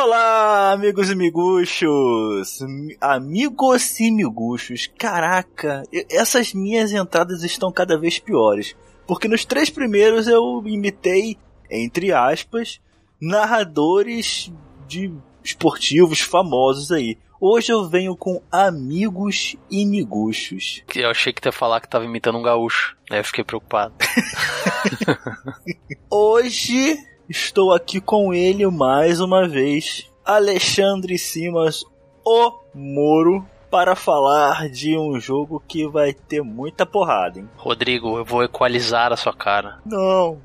Olá, amigos e miguxos! Amigos e miguxos, caraca, essas minhas entradas estão cada vez piores. Porque nos 3 primeiros eu imitei, entre aspas, narradores de esportivos famosos aí. Hoje eu venho com amigos e miguxos. Eu achei que tu ia falar que tava imitando um gaúcho. Aí eu fiquei preocupado. Hoje estou aqui com ele mais uma vez, Alexandre Simas, o Moro, para falar de um jogo que vai ter muita porrada, hein? Rodrigo, eu vou equalizar a sua cara. Não!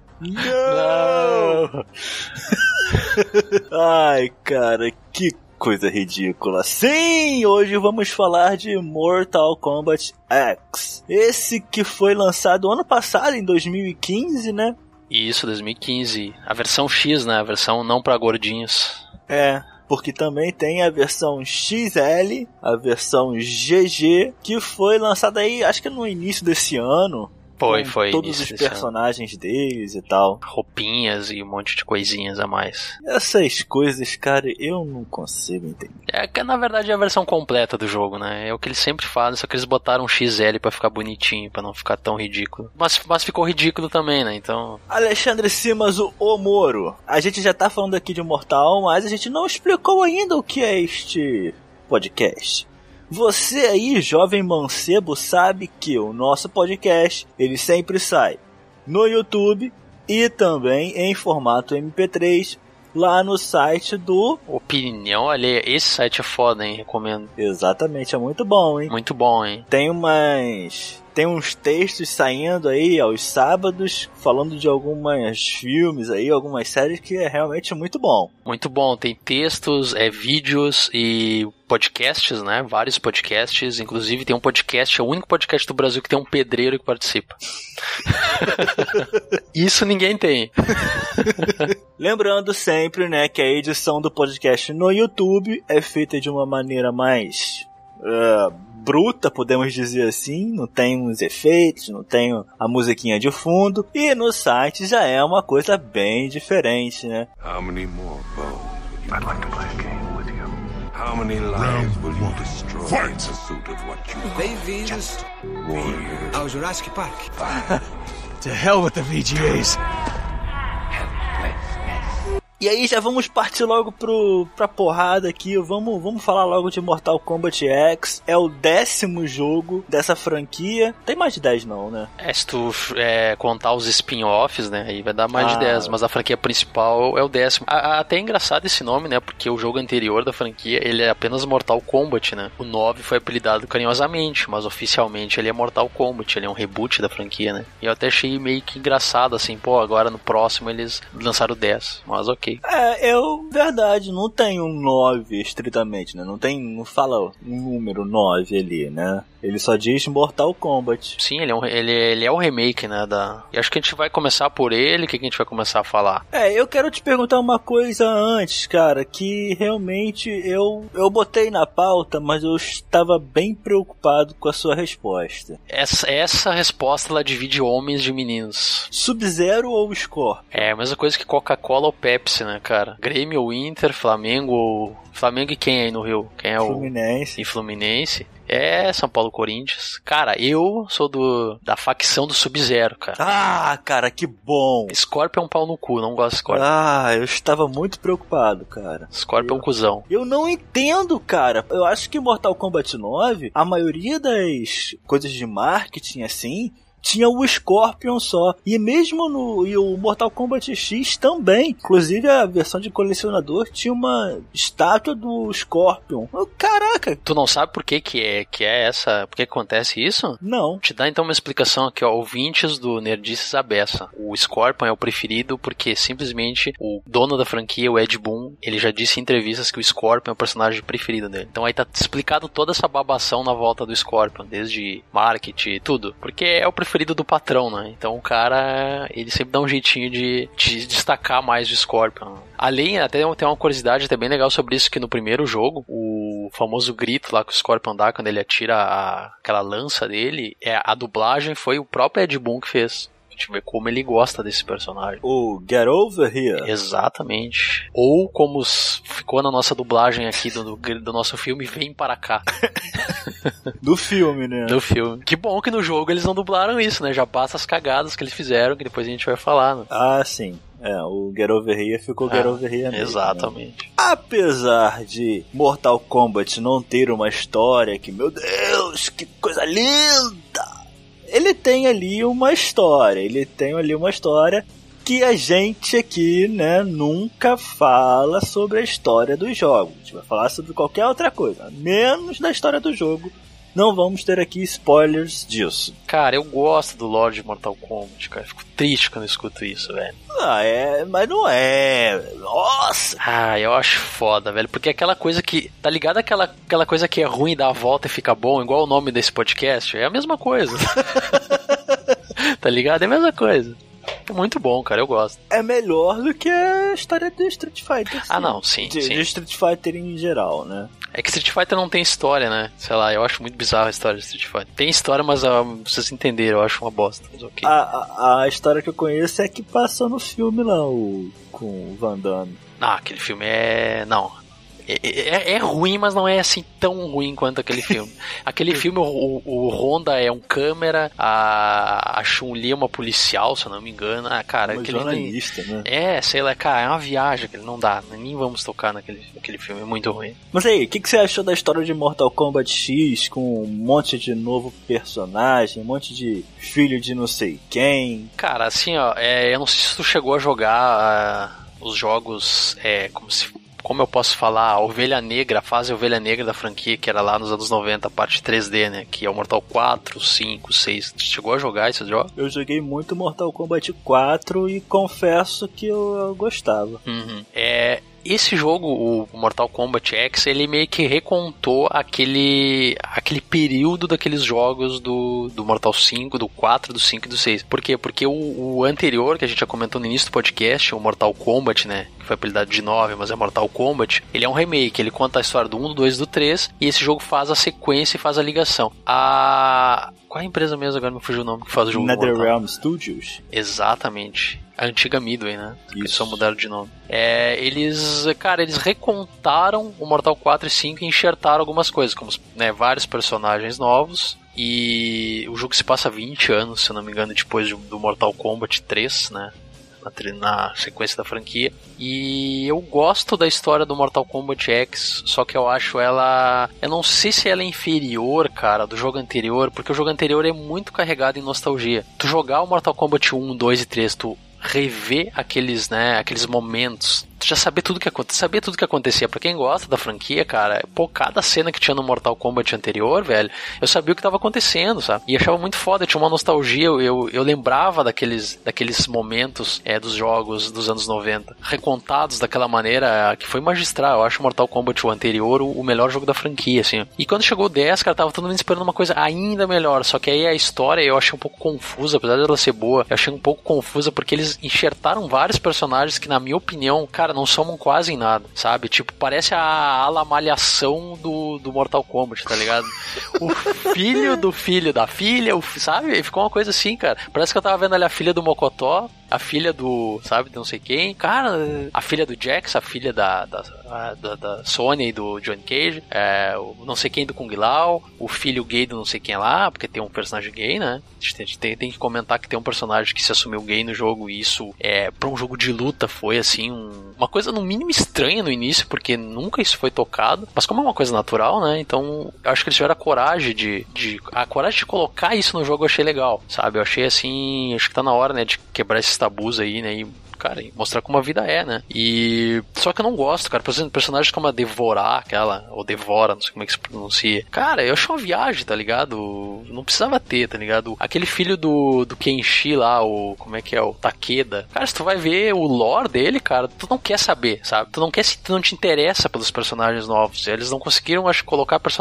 Ai, cara, que coisa ridícula. Sim, hoje vamos falar de Mortal Kombat X. Esse que foi lançado ano passado, em 2015, né? Isso, 2015. A versão X, né? A versão não pra gordinhos. É, porque também tem a versão XL, a versão GG, que foi lançada aí, acho que no início desse ano. Foi. Todos os personagens deles e tal. Roupinhas e um monte de coisinhas a mais. Essas coisas, cara, eu não consigo entender. É que na verdade é a versão completa do jogo, né? É o que eles sempre fazem, só que eles botaram um XL pra ficar bonitinho, pra não ficar tão ridículo. Mas ficou ridículo também, né? Então... Alexandre Simas, o Moro. A gente já tá falando aqui de Mortal, mas a gente não explicou ainda o que é este podcast. Você aí, jovem mancebo, sabe que o nosso podcast, ele sempre sai no YouTube e também em formato MP3 lá no site do... Opinião Alheia. Esse site é foda, hein? Recomendo. Exatamente, é muito bom, hein? Muito bom, hein? Tem uns textos saindo aí aos sábados, falando de alguns filmes aí, algumas séries, que é realmente muito bom. Muito bom, tem textos, vídeos e podcasts, né? Vários podcasts, inclusive tem um podcast, é o único podcast do Brasil que tem um pedreiro que participa. Isso ninguém tem. Lembrando sempre, né, que a edição do podcast no YouTube é feita de uma maneira mais... bruta, podemos dizer assim, não tem os efeitos, não tem a musiquinha de fundo, e no site já é uma coisa bem diferente, né? How many more bones would you I'd like to play a game with you. How many lives will you destroy in pursuit of what you Bem-vindos ao Jurassic Park. To hell with the VGAs. E aí já vamos partir logo pra porrada aqui, vamos falar logo de Mortal Kombat X. É o 10º jogo dessa franquia. Tem mais de 10 não, né? Se tu contar os spin-offs, né, aí vai dar mais de 10, mas a franquia principal é o 10º. Até é engraçado esse nome, né, porque o jogo anterior da franquia, ele é apenas Mortal Kombat, né. O 9 foi apelidado carinhosamente, mas oficialmente ele é Mortal Kombat, ele é um reboot da franquia, né. E eu até achei meio que engraçado, assim, agora no próximo eles lançaram o 10, mas ok. Verdade, não tem um 9 estritamente, né? Não fala um número 9 ali, né? Ele só diz Mortal Kombat. Sim, ele é o remake, né? E acho que a gente vai começar por ele. O que a gente vai começar a falar? Eu quero te perguntar uma coisa antes, cara, que realmente eu botei na pauta, mas eu estava bem preocupado com a sua resposta. Essa resposta, ela divide homens de meninos. Sub-Zero ou Scorpion? É a mesma coisa que Coca-Cola ou Pepsi, né, cara? Grêmio ou Inter, Flamengo ou... Flamengo e quem aí no Rio? Quem é Fluminense. E Fluminense. São Paulo, Corinthians. Cara, eu sou da facção do Sub-Zero, cara. Ah, cara, que bom. Scorpion é um pau no cu, não gosto de Scorpion. Eu estava muito preocupado, cara. Scorpion é um cuzão. Eu não entendo, cara. Eu acho que Mortal Kombat 9, a maioria das coisas de marketing, assim... tinha o Scorpion só. E mesmo o Mortal Kombat X também. Inclusive a versão de colecionador tinha uma estátua do Scorpion. Caraca! Tu não sabe por que é essa... Por que acontece isso? Não. Te dá então uma explicação aqui, ó. Ouvintes do Nerdices à Beça. O Scorpion é o preferido porque simplesmente o dono da franquia, o Ed Boon, ele já disse em entrevistas que o Scorpion é o personagem preferido dele. Então aí tá explicado toda essa babação na volta do Scorpion. Desde marketing e tudo. Porque é o preferido do patrão, né? Então o cara, ele sempre dá um jeitinho de destacar mais o Scorpion. Além, até tem uma curiosidade até bem legal sobre isso, que no primeiro jogo, o famoso grito lá que o Scorpion dá quando ele atira aquela lança dele, a dublagem foi o próprio Ed Boon que fez. gente vê como ele gosta desse personagem. O Get Over Here. Exatamente. Ou como ficou na nossa dublagem aqui do nosso filme, Vem Para Cá. Do filme, né? Do filme. Que bom que no jogo eles não dublaram isso, né? Já basta as cagadas que eles fizeram, que depois a gente vai falar, né? Ah, sim. O Get Over Here ficou Get Over Here mesmo. Exatamente. Né? Apesar de Mortal Kombat não ter uma história que, meu Deus, que coisa linda! Ele tem ali uma história. Que a gente aqui, né, nunca fala sobre a história dos jogos. A gente vai falar sobre qualquer outra coisa, menos da história do jogo. Não vamos ter aqui spoilers disso. Cara, eu gosto do lore de Mortal Kombat, cara. Fico triste quando eu escuto isso, velho. Mas não é. Nossa! Eu acho foda, velho. Porque aquela coisa que... Tá ligado aquela coisa que é ruim, dá a volta e fica bom, igual o nome desse podcast? É a mesma coisa. Tá ligado? É a mesma coisa. Muito bom, cara, eu gosto. É melhor do que a história do Street Fighter. Sim. Não, sim. De Street Fighter em geral, né? É que Street Fighter não tem história, né? Sei lá, eu acho muito bizarro a história de Street Fighter. Tem história, mas vocês entenderam, eu acho uma bosta. Mas okay. A história que eu conheço é a que passou no filme lá, com o Van Damme. Aquele filme é... Não. É ruim, mas não é assim tão ruim quanto aquele filme. Aquele filme, o Honda é um câmera, a Chun-Li é uma policial, se eu não me engano. Cara, uma jornalista, né? Sei lá, cara, é uma viagem, não dá, nem vamos tocar naquele filme, é muito ruim. Mas aí, o que você achou da história de Mortal Kombat X, com um monte de novo personagem, um monte de filho de não sei quem? Cara, assim, ó, eu não sei se tu chegou a jogar os jogos, como eu posso falar, a Ovelha Negra, a fase Ovelha Negra da franquia, que era lá nos anos 90, a parte 3D, né? Que é o Mortal 4, 5, 6. Tu chegou a jogar esses jogos? Eu joguei muito Mortal Kombat 4 e confesso que eu gostava. Uhum. Esse jogo, o Mortal Kombat X, ele meio que recontou aquele período daqueles jogos do Mortal 5, do 4, do 5 e do 6. Por quê? Porque o anterior, que a gente já comentou no início do podcast, o Mortal Kombat, né? Que foi apelidado de 9, mas é Mortal Kombat. Ele é um remake, ele conta a história do 1, do 2 e do 3. E esse jogo faz a sequência e faz a ligação. Qual é a empresa mesmo, agora me fugiu o nome, que faz o jogo? NetherRealm Studios? Exatamente. A antiga Midway, né? Eles só mudaram de nome. Eles recontaram o Mortal 4 e 5 e enxertaram algumas coisas, como, né, vários personagens novos. E o jogo se passa 20 anos, se eu não me engano, depois do Mortal Kombat 3, né? Na sequência da franquia. E eu gosto da história do Mortal Kombat X, só que eu acho ela... Eu não sei se ela é inferior, cara, do jogo anterior, porque o jogo anterior é muito carregado em nostalgia. Tu jogar o Mortal Kombat 1, 2 e 3, tu rever aqueles momentos, tu já sabia tudo que acontecia. Pra quem gosta da franquia, cara, cada cena que tinha no Mortal Kombat anterior, velho, eu sabia o que tava acontecendo, sabe? E achava muito foda, tinha uma nostalgia, eu lembrava daqueles momentos dos jogos dos anos 90, recontados daquela maneira que foi magistral. Eu acho o Mortal Kombat o anterior o melhor jogo da franquia, assim. E quando chegou o 10, cara, tava todo mundo esperando uma coisa ainda melhor, só que aí a história eu achei um pouco confusa, apesar dela ser boa, eu achei um pouco confusa porque eles enxertaram vários personagens que, na minha opinião, cara, não somam quase em nada, sabe? Tipo, parece a ala malhação do Mortal Kombat, tá ligado? O filho do filho da filha, sabe? Ficou uma coisa assim, cara. Parece que eu tava vendo ali a filha do Mocotó, a filha do, sabe, de não sei quem. Cara, a filha do Jax, a filha da Sonya e do Johnny Cage, o não sei quem do Kung Lao, o filho gay do não sei quem lá, porque tem um personagem gay, né? A gente tem que comentar que tem um personagem que se assumiu gay no jogo, e isso, pra um jogo de luta, foi assim, uma coisa no mínimo estranha no início, porque nunca isso foi tocado, mas como é uma coisa natural, né? Então, eu acho que eles tiveram a coragem de colocar isso no jogo. Eu achei legal, sabe? Eu achei assim, acho que tá na hora, né, de quebrar esses tabus aí, né, e, cara, e mostrar como a vida é, né? E só que eu não gosto, cara. Por exemplo, personagens como a Devorar, ou Devora, não sei como é que se pronuncia. Cara, eu acho uma viagem, tá ligado? Não precisava ter, tá ligado? Aquele filho do Kenshi lá, como é que é? O Takeda. Cara, se tu vai ver o lore dele, cara, tu não quer saber, sabe? Tu não te interessa pelos personagens novos. Eles não conseguiram, acho, colocar personagens que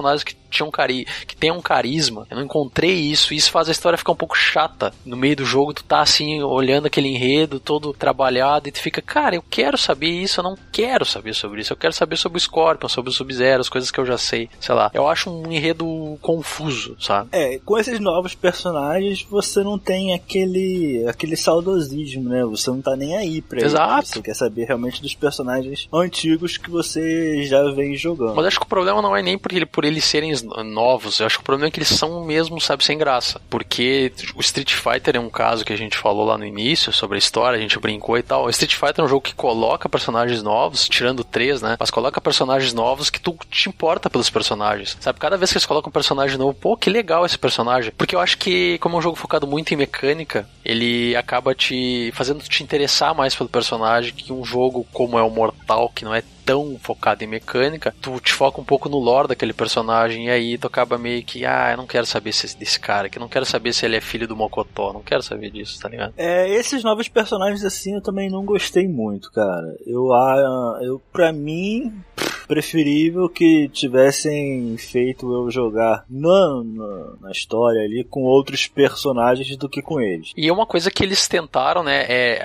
que tenha um carisma. Eu não encontrei isso, e isso faz a história ficar um pouco chata. No meio do jogo, tu tá assim, olhando aquele enredo todo trabalhado, e tu fica, cara, eu quero saber isso, eu não quero saber sobre isso, eu quero saber sobre o Scorpion, sobre o Sub-Zero, as coisas que eu já sei, sei lá. Eu acho um enredo confuso, sabe? Com esses novos personagens, você não tem aquele saudosismo, né? Você não tá nem aí pra Exato. Eles. Você quer saber realmente dos personagens antigos que você já vem jogando. Mas acho que o problema não é nem por eles serem novos, eu acho que o problema é que eles são mesmo, sabe, sem graça. Porque o Street Fighter é um caso que a gente falou lá no início, sobre a história, a gente brincou e tal. O Street Fighter é um jogo que coloca personagens novos, tirando 3, né? Mas coloca personagens novos que tu te importa pelos personagens. Sabe, cada vez que eles colocam um personagem novo, pô, que legal esse personagem. Porque eu acho que, como é um jogo focado muito em mecânica, ele acaba fazendo te interessar mais pelo personagem, que um jogo como é o Mortal, que não é tão focado em mecânica, tu te foca um pouco no lore daquele personagem, e aí tu acaba meio que, eu não quero saber desse cara, que não quero saber se ele é filho do Mocotó, não quero saber disso, tá ligado? Esses novos personagens assim eu também não gostei muito, cara. Eu pra mim, preferível que tivessem feito eu jogar na história ali com outros personagens do que com eles. E uma coisa que eles tentaram, né,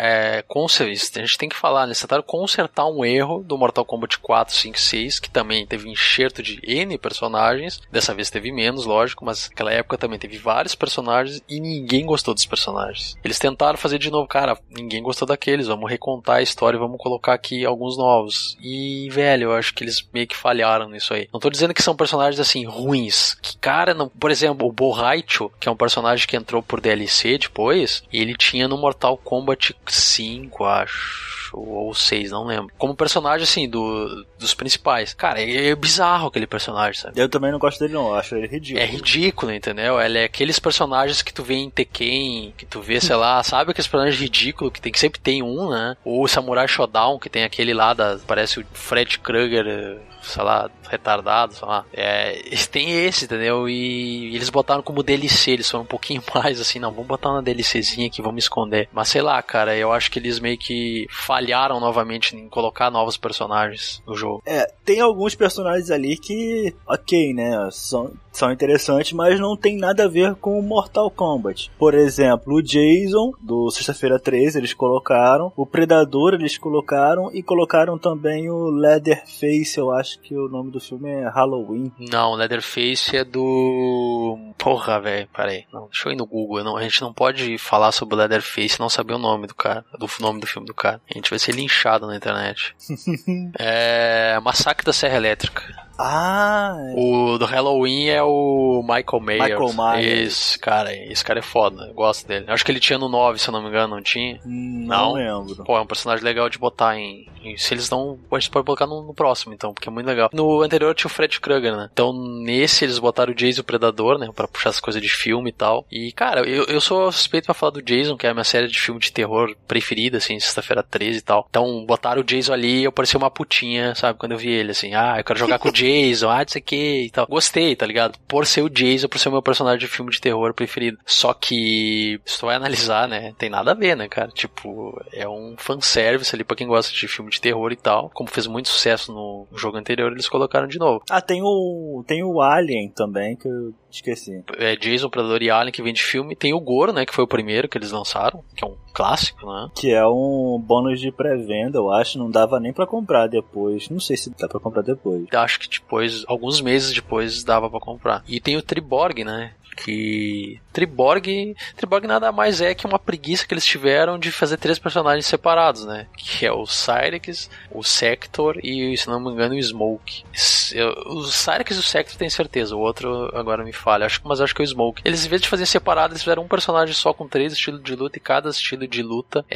a gente tem que falar, né, eles tentaram consertar um erro do Mortal Kombat 4, 5, 6, que também teve enxerto de N personagens, dessa vez teve menos, lógico, mas naquela época também teve vários personagens e ninguém gostou dos personagens. Eles tentaram fazer de novo, cara, ninguém gostou daqueles, vamos recontar a história e vamos colocar aqui alguns novos. E, velho, eu acho que eles meio que falharam nisso aí. Não tô dizendo que são personagens, assim, ruins. Que, cara, não... Por exemplo, o Borraicho, que é um personagem que entrou por DLC depois, ele tinha no Mortal Kombat 5, acho, ou 6, não lembro. Como personagem, assim, dos principais. Cara, é bizarro aquele personagem, sabe? Eu também não gosto dele, não. Eu acho ele ridículo. É ridículo, entendeu? Ele é aqueles personagens que tu vê em Tekken, que tu vê, sei lá, sabe aqueles personagens ridículos que sempre tem um, né? Ou o Samurai Shodown, que tem aquele lá parece o Fred Krueger, sei lá, retardado, sei lá. Tem esse, entendeu? E eles botaram como DLC, eles foram um pouquinho mais assim, não, vamos botar uma DLCzinha aqui, vamos esconder. Mas sei lá, cara, eu acho que eles meio que falharam novamente em colocar novos personagens no jogo. Tem alguns personagens ali que, ok, né, são interessantes, mas não tem nada a ver com o Mortal Kombat. Por exemplo, o Jason, do Sexta-feira 13, eles colocaram, o Predador eles colocaram, e colocaram também o Leatherface, eu acho que o nome do filme é Halloween. Não, Leatherface é do... Porra, velho, peraí. Não, deixa eu ir no Google. A gente não pode falar sobre o Leatherface e não saber o nome do cara, do nome do filme do cara. A gente vai ser linchado na internet. Massacre da Serra Elétrica. O do Halloween é o Michael Myers. Esse cara é foda, eu gosto dele. Eu acho que ele tinha no 9, se eu não me engano, não tinha? Não lembro. Pô, é um personagem legal de botar se eles não, a gente pode colocar no próximo, então, porque é muito legal. No anterior tinha o Fred Krueger, né? Então, nesse eles botaram o Jason Predador, né? Pra puxar as coisas de filme e tal. E, cara, eu sou suspeito pra falar do Jason, que é a minha série de filme de terror preferida, assim, Sexta-feira 13 e tal. Então, botaram o Jason ali e eu parecia uma putinha, sabe? Quando eu vi ele, assim, eu quero jogar com o Jason, não sei o que e tal. Gostei, tá ligado? Por ser o Jason, por ser o meu personagem de filme de terror preferido. Só que, se tu vai analisar, né? Tem nada a ver, né, cara? Tipo, é um fanservice ali pra quem gosta de filme de terror e tal. Como fez muito sucesso no jogo anterior, eles colocaram de novo. Tem o Alien também, que eu esqueci. Jason, Predador e Alien, que vem de filme. Tem o Goro, né, que foi o primeiro que eles lançaram, que é um clássico, né? Que é um bônus de pré-venda, eu acho. Não dava nem pra comprar depois. Não sei se dá pra comprar depois. Acho que depois, alguns meses depois, dava pra comprar. E tem o Triborg, né? Que Triborg nada mais é que uma preguiça que eles tiveram de fazer 3 personagens separados, né? Que é o Cyrix, o Sector e, se não me engano, o Smoke. O Cyrix e o Sector tem certeza, o outro agora me falha, mas acho que é o Smoke. Eles, em vez de fazer separado, eles fizeram um personagem só com 3 estilos de luta, e cada estilo de luta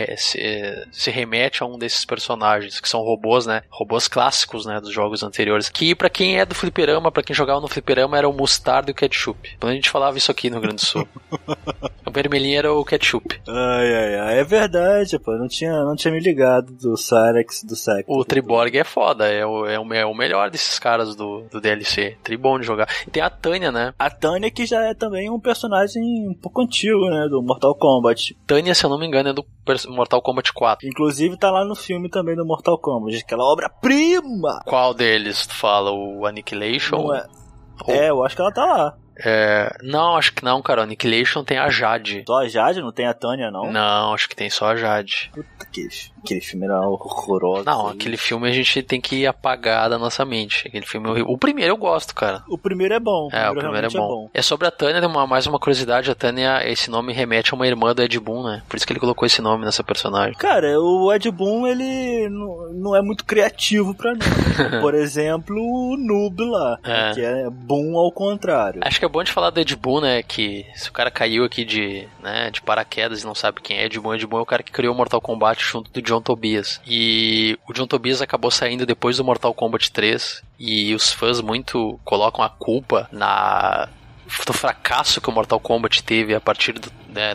se remete a um desses personagens, que são robôs, né? Robôs clássicos, né? Dos jogos anteriores. Que pra quem é do fliperama, pra quem jogava no fliperama, era o Mostarda e o Ketchup. Quando a gente falava isso aqui no Rio Grande do Sul. O vermelhinho era o Ketchup. É verdade, pô. Não tinha me ligado do Cyrex, do Sector. O Triborg é foda, é o melhor desses caras do DLC. Tribom de jogar. E tem a Tânia, né? A Tânia, que já é também um personagem um pouco antigo, né? Do Mortal Kombat. Tânia, se eu não me engano, é do Mortal Kombat 4. Inclusive tá lá no filme também do Mortal Kombat, aquela obra-prima! Qual deles tu fala? O Annihilation? Eu acho que ela tá lá. Não, acho que não, cara. O Annihilation tem a Jade. Só a Jade? Não tem a Tânia, não? Não, acho que tem só a Jade. Puta, aquele filme era horroroso. Não, aquele filme a gente tem que apagar da nossa mente. Aquele filme é horrível. O primeiro eu gosto, cara. O primeiro é bom. O primeiro é bom. É sobre a Tânia, mais uma curiosidade. A Tânia, esse nome remete a uma irmã do Ed Boon, né? Por isso que ele colocou esse nome nessa personagem. Cara, o Ed Boon, ele não é muito criativo pra mim. Por exemplo, o Noob lá, que é Boon ao contrário. Acho que é bom de falar do Ed Boon, né? Que se o cara caiu aqui de paraquedas e não sabe quem é Ed Boon é o cara que criou o Mortal Kombat junto do John Tobias. E o John Tobias acabou saindo depois do Mortal Kombat 3 e os fãs muito colocam a culpa do fracasso que o Mortal Kombat teve a partir do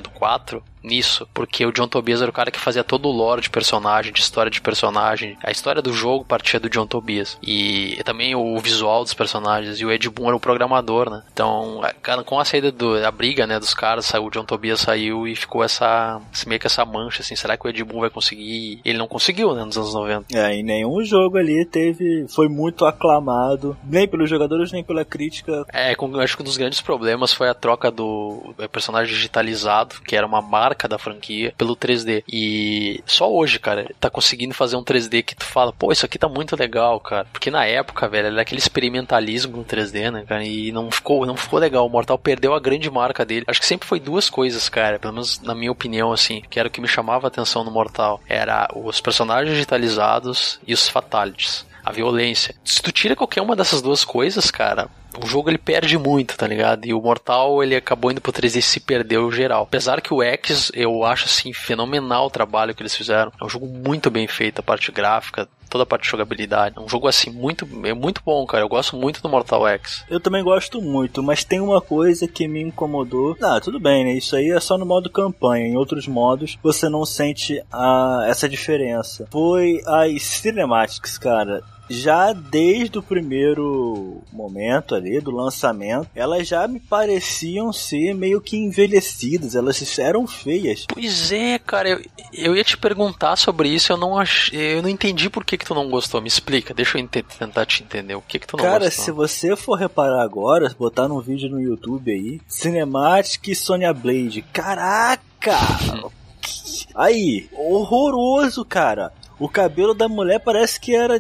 4 nisso, porque o John Tobias era o cara que fazia todo o lore de personagem, de história de personagem. A história do jogo partia do John Tobias e também o visual dos personagens, e o Ed Boon era o programador, né? Então, com a saída da briga, né, dos caras, o John Tobias saiu e ficou meio que essa mancha, assim, será que o Ed Boon vai conseguir? Ele não conseguiu, né, nos anos 90. E nenhum jogo ali foi muito aclamado, nem pelos jogadores, nem pela crítica. Acho que um dos grandes problemas foi a troca do personagem digitalizado, que era uma marca da franquia, pelo 3D. E só hoje, cara, tá conseguindo fazer um 3D que tu fala, pô, isso aqui tá muito legal, cara. Porque na época, velho, era aquele experimentalismo no 3D, né, cara, e não ficou legal. O Mortal perdeu a grande marca dele. Acho que sempre foi duas coisas, cara, pelo menos na minha opinião, assim, que era o que me chamava a atenção no Mortal. Era os personagens digitalizados e os fatalities. A violência. Se tu tira qualquer uma dessas duas coisas, cara, o jogo ele perde muito, tá ligado? E o Mortal, ele acabou indo pro 3D e se perdeu geral. Apesar que o X, eu acho assim, fenomenal o trabalho que eles fizeram. É um jogo muito bem feito, a parte gráfica, toda a parte de jogabilidade. É um jogo assim, muito bom, cara. Eu gosto muito do Mortal X. Eu também gosto muito, mas tem uma coisa que me incomodou. Tudo bem, né? Isso aí é só no modo campanha. Em outros modos, você não sente essa diferença. Foi as cinematics, cara. Já desde o primeiro momento ali, do lançamento, elas já me pareciam ser meio que envelhecidas, elas eram feias. Pois é, cara, eu ia te perguntar sobre isso, eu não entendi por que tu não gostou, me explica, deixa eu tentar te entender, o que tu não gostou? Cara, se você for reparar agora, botar num vídeo no YouTube aí, Cinematic Sonya Blade, caraca! Aí, horroroso, cara. O cabelo da mulher parece que era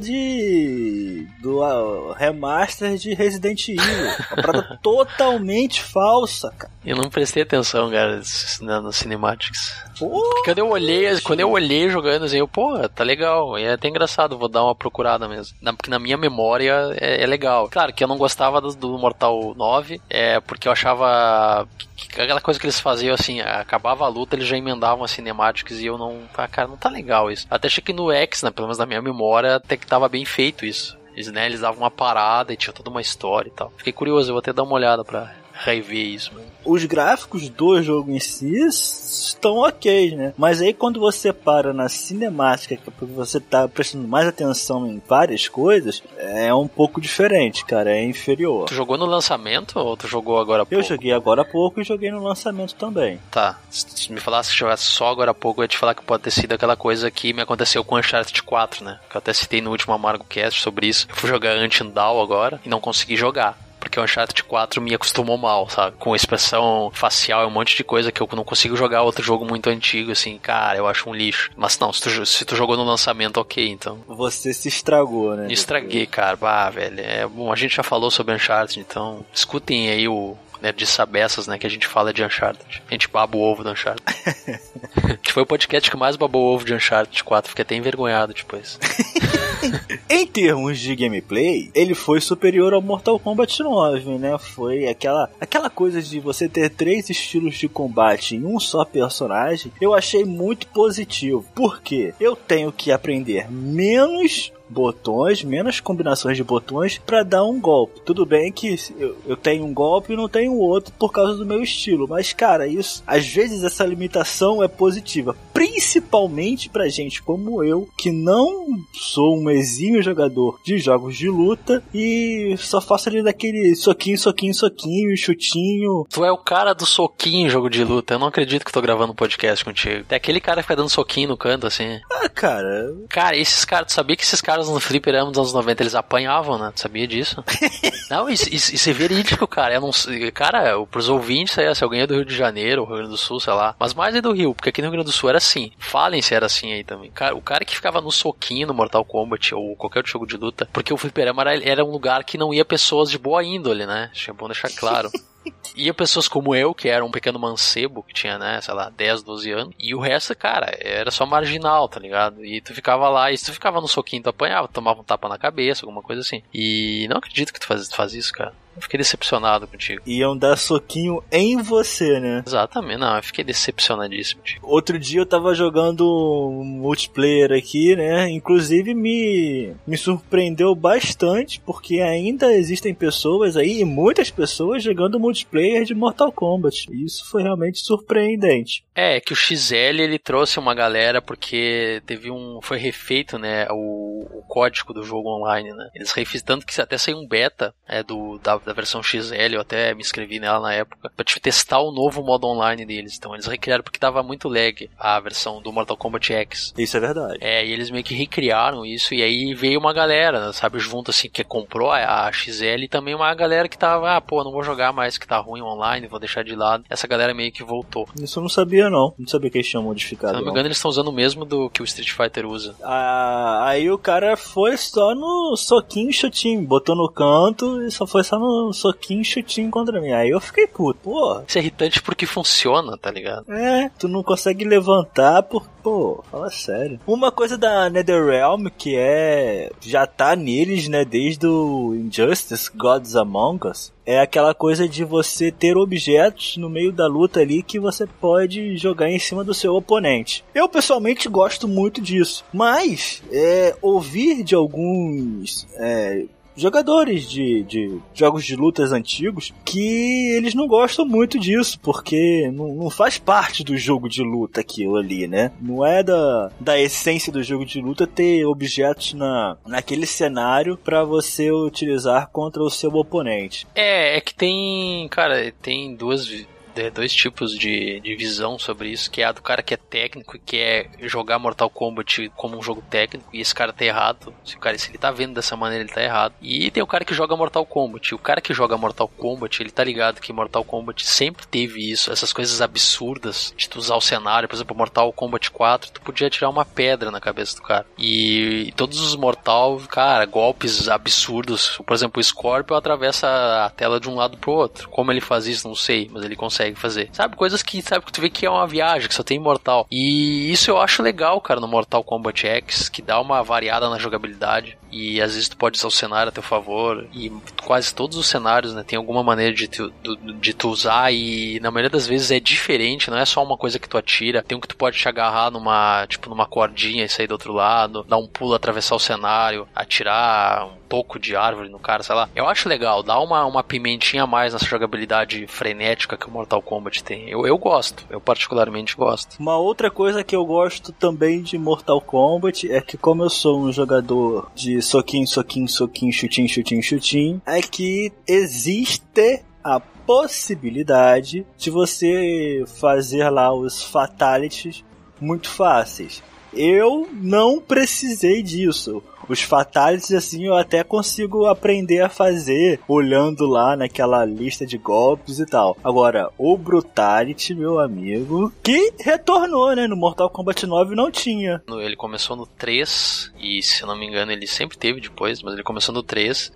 do remaster de Resident Evil. Uma parada totalmente falsa, cara. Eu não prestei atenção, cara, nas cinematics. Pô, quando eu olhei jogando, assim, tá legal. É até engraçado, vou dar uma procurada mesmo. Porque na minha memória é legal. Claro que eu não gostava do Mortal 9, porque eu achava que aquela coisa que eles faziam, assim, acabava a luta, eles já emendavam as cinemáticas e eu não... cara, não tá legal isso. Até achei que no X, né, pelo menos na minha memória, até que tava bem feito isso. Eles davam uma parada e tinha toda uma história e tal. Fiquei curioso, eu vou até dar uma olhada pra rever isso, mano. Os gráficos do jogo em si estão ok, né? Mas aí quando você para na cinemática, porque você tá prestando mais atenção em várias coisas, é um pouco diferente, cara, é inferior. Tu jogou no lançamento ou tu jogou agora há pouco? Eu joguei agora há pouco e joguei no lançamento também. Tá, se tu me falasse que jogasse só agora há pouco, eu ia te falar que pode ter sido aquela coisa que me aconteceu com Uncharted 4, né? Que eu até citei no último Amargo Cast sobre isso. Eu fui jogar Until Dawn agora e não consegui jogar. Porque o Uncharted 4 me acostumou mal, sabe? Com expressão facial e um monte de coisa que eu não consigo jogar outro jogo muito antigo, assim, cara, eu acho um lixo. Mas não, se tu jogou no lançamento, ok, então. Você se estragou, né? Me estraguei, cara. Velho, bom, a gente já falou sobre Uncharted, então escutem aí o Nerdices Abessas, né, que a gente fala de Uncharted. A gente baba o ovo do Uncharted. A gente foi o podcast que mais babou o ovo de Uncharted 4, fiquei até envergonhado depois. Em termos de gameplay, ele foi superior ao Mortal Kombat 9, né? Foi aquela coisa de você ter 3 estilos de combate em um só personagem, eu achei muito positivo. Por quê? Eu tenho que aprender menos botões, menos combinações de botões pra dar um golpe. Tudo bem que eu tenho um golpe e não tenho outro por causa do meu estilo, mas cara, isso, às vezes essa limitação é positiva, principalmente pra gente como eu, que não sou um exímio jogador de jogos de luta e só faço ali daquele soquinho, chutinho. Tu é o cara do soquinho em jogo de luta, eu não acredito que tô gravando um podcast contigo. É aquele cara que fica dando soquinho no canto, assim. Cara, esses caras, tu sabia que esses caras caras no fliperama dos anos 90, eles apanhavam, né? Tu sabia disso? Não, isso é verídico, cara. Eu não sei, cara, pros ouvintes aí, se alguém é do Rio de Janeiro, ou Rio Grande do Sul, sei lá. Mas mais é do Rio, porque aqui no Rio Grande do Sul era assim. Falem se era assim aí também. Cara, o cara que ficava no soquinho no Mortal Kombat, ou qualquer outro jogo de luta, porque o fliperama era um lugar que não ia pessoas de boa índole, né? Acho que é bom deixar claro. Ia pessoas como eu, que era um pequeno mancebo, que tinha, né, sei lá, 10, 12 anos, e o resto, cara, era só marginal, tá ligado? E tu ficava lá, e se tu ficava no soquinho, tu apanhava, tomava um tapa na cabeça, alguma coisa assim. E não acredito que tu faz isso, cara. Eu fiquei decepcionado contigo. Iam dar soquinho em você, né? Exatamente, não, eu fiquei decepcionadíssimo contigo. Outro dia eu tava jogando multiplayer aqui, né? Inclusive me surpreendeu bastante, porque ainda existem pessoas aí, e muitas pessoas jogando multiplayer de Mortal Kombat. E isso foi realmente surpreendente. É que o XL ele trouxe uma galera porque foi refeito, né, o código do jogo online, né? Eles refizeram, tanto que até saiu um beta da versão XL, eu até me inscrevi nela na época, pra testar o novo modo online deles. Então eles recriaram porque tava muito lag a versão do Mortal Kombat X. Isso é verdade. E eles meio que recriaram isso, e aí veio uma galera, sabe, junto assim, que comprou a XL, e também uma galera que tava, não vou jogar mais, que tá ruim online, vou deixar de lado. Essa galera meio que voltou. Isso eu não sabia não sabia que eles tinham modificado. Se não me engano, eles estão usando o mesmo do que o Street Fighter usa. Aí o cara foi só no soquinho e chutinho, botou no canto e só foi só no soquinho e chutinho contra mim. Aí eu fiquei puto, pô. Isso é irritante porque funciona, tá ligado? Tu não consegue levantar fala sério. Uma coisa da NetherRealm que já tá neles, né, desde o Injustice, Gods Among Us, é aquela coisa de você ter objetos no meio da luta ali que você pode jogar em cima do seu oponente. Eu pessoalmente gosto muito disso, mas ouvir de alguns jogadores de jogos de lutas antigos que eles não gostam muito disso, porque não faz parte do jogo de luta aquilo ali, né? Não é da essência do jogo de luta ter objetos naquele cenário pra você utilizar contra o seu oponente. É que tem, cara, tem dois tipos de visão sobre isso, que é a do cara que é técnico e quer jogar Mortal Kombat como um jogo técnico, e esse cara tá errado. Se ele tá vendo dessa maneira, ele tá errado. E tem o cara que joga Mortal Kombat. O cara que joga Mortal Kombat, ele tá ligado que Mortal Kombat sempre teve isso, essas coisas absurdas de tu usar o cenário. Por exemplo, Mortal Kombat 4, tu podia tirar uma pedra na cabeça do cara. E todos os Mortal, cara, golpes absurdos. Por exemplo, o Scorpion atravessa a tela de um lado pro outro. Como ele faz isso, não sei, mas ele consegue fazer. Sabe? Coisas que tu vê que é uma viagem, que só tem Mortal. E isso eu acho legal, cara, no Mortal Kombat X, que dá uma variada na jogabilidade. E às vezes tu pode usar o cenário a teu favor. E quase todos os cenários, né, tem alguma maneira de tu usar. E na maioria das vezes é diferente, não é só uma coisa que tu atira. Tem um que tu pode te agarrar numa cordinha e sair do outro lado, dar um pulo, atravessar o cenário, atirar um toco de árvore no cara, sei lá. Eu acho legal, dá uma pimentinha a mais nessa jogabilidade frenética que o Mortal Kombat tem. Eu gosto, eu particularmente gosto. Uma outra coisa que eu gosto também de Mortal Kombat é que, como eu sou um jogador de soquinho, soquinho, soquinho, chutinho, chutinho, chutinho, é que existe a possibilidade de você fazer lá os fatalities muito fáceis. Eu não precisei disso. Os fatalities, assim, eu até consigo aprender a fazer olhando lá naquela lista de golpes e tal. Agora, o Brutality, meu amigo, que retornou, né? No Mortal Kombat 9 não tinha. Ele começou no 3, e se eu não me engano ele sempre teve depois, mas ele começou no 3.